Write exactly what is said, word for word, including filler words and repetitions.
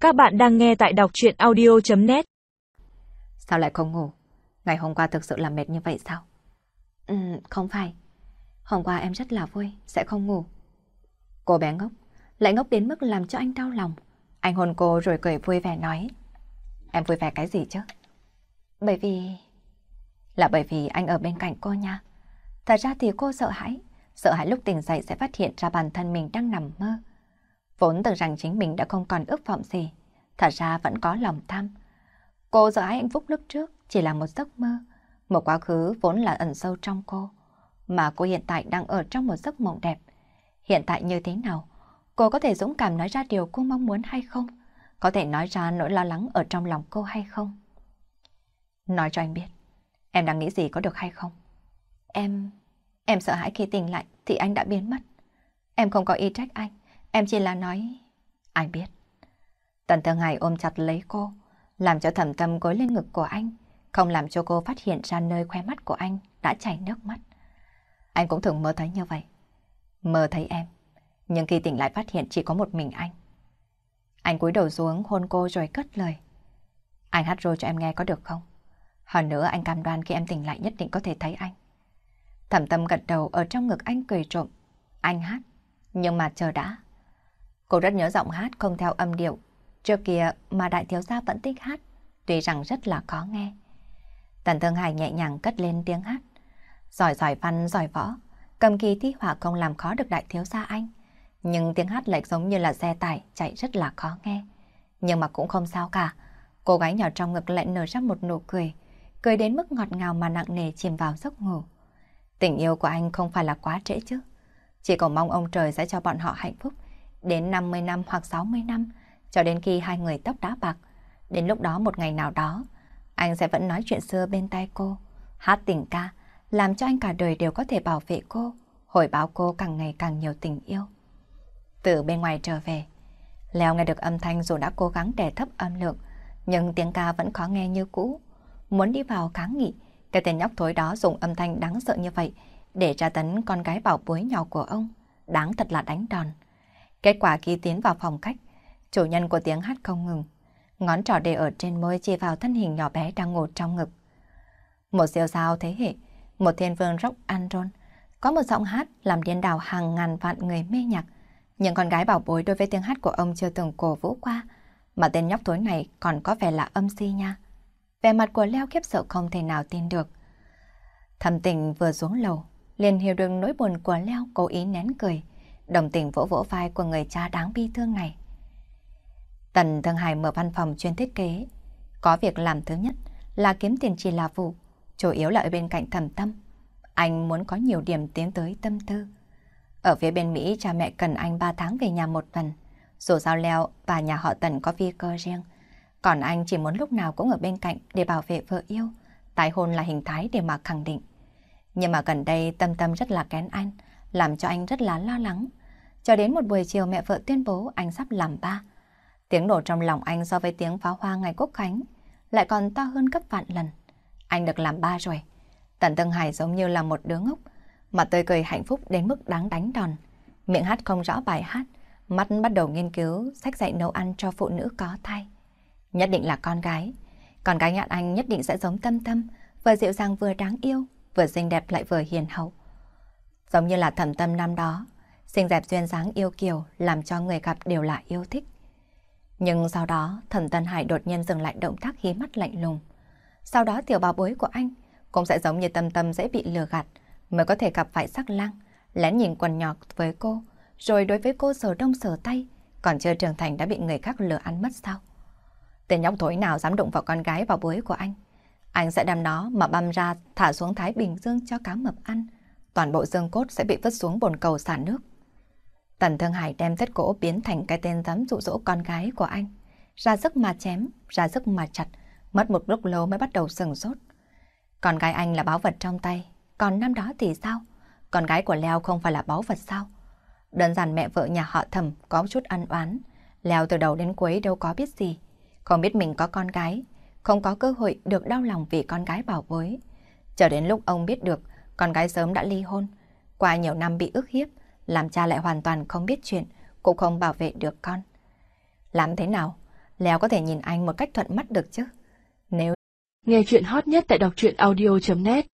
Các bạn đang nghe tại đọc truyện audio chấm net. Sao lại không ngủ? Ngày hôm qua thực sự là mệt như vậy sao? Ừ, không phải. Hôm qua em rất là vui, sẽ không ngủ. Cô bé ngốc, lại ngốc đến mức làm cho anh đau lòng. Anh hôn cô rồi cười vui vẻ nói. Em vui vẻ cái gì chứ? Bởi vì... Là bởi vì anh ở bên cạnh cô nha. Thật ra thì cô sợ hãi. Sợ hãi lúc tỉnh dậy sẽ phát hiện ra bản thân mình đang nằm mơ. Vốn tưởng rằng chính mình đã không còn ước vọng gì. Thật ra vẫn có lòng tham. Cô sợ hãi hạnh phúc lúc trước chỉ là một giấc mơ. Một quá khứ vốn là ẩn sâu trong cô. Mà cô hiện tại đang ở trong một giấc mộng đẹp. Hiện tại như thế nào? Cô có thể dũng cảm nói ra điều cô mong muốn hay không? Có thể nói ra nỗi lo lắng ở trong lòng cô hay không? Nói cho anh biết, em đang nghĩ gì có được hay không? Em... Em sợ hãi khi tỉnh lại thì anh đã biến mất. Em không có ý trách anh. Em chỉ là nói... Anh biết. Tần Thương Hải ôm chặt lấy cô, làm cho Thẩm Tâm gối lên ngực của anh, không làm cho cô phát hiện ra nơi khóe mắt của anh đã chảy nước mắt. Anh cũng thường mơ thấy như vậy. Mơ thấy em, nhưng khi tỉnh lại phát hiện chỉ có một mình anh. Anh cúi đầu xuống hôn cô rồi cất lời. Anh hát ru cho em nghe có được không? Hơn nữa anh cam đoan khi em tỉnh lại nhất định có thể thấy anh. Thẩm Tâm gật đầu ở trong ngực anh cười trộm. Anh hát, nhưng mà chờ đã. Cô rất nhớ giọng hát không theo âm điệu trước kia mà đại thiếu gia vẫn thích hát, tuy rằng rất là khó nghe. Tần Thương Hải nhẹ nhàng cất lên tiếng hát. Giỏi giỏi văn giỏi võ, cầm kỳ thi họa không làm khó được đại thiếu gia anh. Nhưng tiếng hát lại giống như là xe tải chạy rất là khó nghe. Nhưng mà cũng không sao cả. Cô gái nhỏ trong ngực lại nở ra một nụ cười, cười đến mức ngọt ngào mà nặng nề chìm vào giấc ngủ. Tình yêu của anh không phải là quá trễ chứ. Chỉ cầu mong ông trời sẽ cho bọn họ hạnh phúc đến năm mươi năm hoặc sáu mươi năm, cho đến khi hai người tóc đã bạc. Đến lúc đó một ngày nào đó, anh sẽ vẫn nói chuyện xưa bên tai cô, hát tình ca, làm cho anh cả đời đều có thể bảo vệ cô, hồi báo cô càng ngày càng nhiều tình yêu. Từ bên ngoài trở về, Leo nghe được âm thanh dù đã cố gắng đè thấp âm lượng, nhưng tiếng ca vẫn khó nghe như cũ. Muốn đi vào kháng nghị, cái tên nhóc thối đó dùng âm thanh đáng sợ như vậy để tra tấn con gái bảo bối nhỏ của ông, đáng thật là đánh đòn. Kết quả khi tiến vào phòng khách, chủ nhân của tiếng hát không ngừng, ngón trỏ để ở trên môi chỉ vào thân hình nhỏ bé đang ngủ trong ngực. Một siêu sao thế hệ, một thiên vương rock and roll, có một giọng hát làm điên đảo hàng ngàn vạn người mê nhạc. Nhưng con gái bảo bối đối với tiếng hát của ông chưa từng cổ vũ qua, mà tên nhóc thối này còn có vẻ là âm si nha. Vẻ mặt của Leo khiếp sợ không thể nào tin được. Thẩm Tình vừa xuống lầu, liền hiểu được nỗi buồn của Leo, cố ý nén cười, đồng tình vỗ vỗ vai của người cha đáng bi thương này. Tần Thương Hải mở văn phòng chuyên thiết kế. Có việc làm thứ nhất là kiếm tiền chỉ là vụ, chủ yếu là ở bên cạnh Thẩm Tâm. Anh muốn có nhiều điểm tiến tới tâm tư. Ở phía bên Mỹ, cha mẹ cần anh ba tháng về nhà một lần. Dù sao Leo và nhà họ Tần có phi cơ riêng. Còn anh chỉ muốn lúc nào cũng ở bên cạnh để bảo vệ vợ yêu. Tái hôn là hình thái để mà khẳng định. Nhưng mà gần đây Tâm Tâm rất là kén anh, làm cho anh rất là lo lắng. Cho đến một buổi chiều mẹ vợ tuyên bố anh sắp làm ba. Tiếng nổ trong lòng anh so với tiếng pháo hoa ngày Quốc Khánh lại còn to hơn gấp vạn lần. Anh được làm ba rồi. Tần Thương Hải giống như là một đứa ngốc, mà tươi cười hạnh phúc đến mức đáng đánh đòn. Miệng hát không rõ bài hát, mắt bắt đầu nghiên cứu sách dạy nấu ăn cho phụ nữ có thai. Nhất định là con gái. Con gái nhạn anh nhất định sẽ giống Tâm Tâm, vừa dịu dàng vừa đáng yêu, vừa xinh đẹp lại vừa hiền hậu. Giống như là Thẩm Tâm năm đó, xinh đẹp duyên dáng yêu kiều, làm cho người gặp đều là yêu thích. Nhưng sau đó Thẩm Tân Hải đột nhiên dừng lại động tác hí mắt lạnh lùng. Sau đó tiểu bảo bối của anh cũng sẽ giống như Tâm Tâm dễ bị lừa gạt, mới có thể gặp phải sắc lang, lén nhìn quần nhỏ với cô, rồi đối với cô sờ đông sờ tay, còn chưa trưởng thành đã bị người khác lừa ăn mất sao? Tên nhóc thối nào dám đụng vào con gái bảo bối của anh? Anh sẽ đem nó mà băm ra thả xuống Thái Bình Dương cho cá mập ăn, toàn bộ xương cốt sẽ bị vứt xuống bồn cầu xả nước. Tần Thương Hải đem tất cổ biến thành cái tên dám dụ dỗ con gái của anh, ra sức mà chém, ra sức mà chặt, mất một lúc lâu mới bắt đầu sừng sốt. Con gái anh là báu vật trong tay, còn năm đó thì sao? Con gái của Leo không phải là báu vật sao? Đơn giản mẹ vợ nhà họ Thẩm có chút ân oán, Leo từ đầu đến cuối đâu có biết gì, không biết mình có con gái, không có cơ hội được đau lòng vì con gái bảo bối. Chờ đến lúc ông biết được con gái sớm đã ly hôn, qua nhiều năm bị ức hiếp, làm cha lại hoàn toàn không biết chuyện, cũng không bảo vệ được con. Làm thế nào? Léo có thể nhìn anh một cách thuận mắt được chứ. Nếu Nghe chuyện hot nhất tại đọc truyện audio chấm net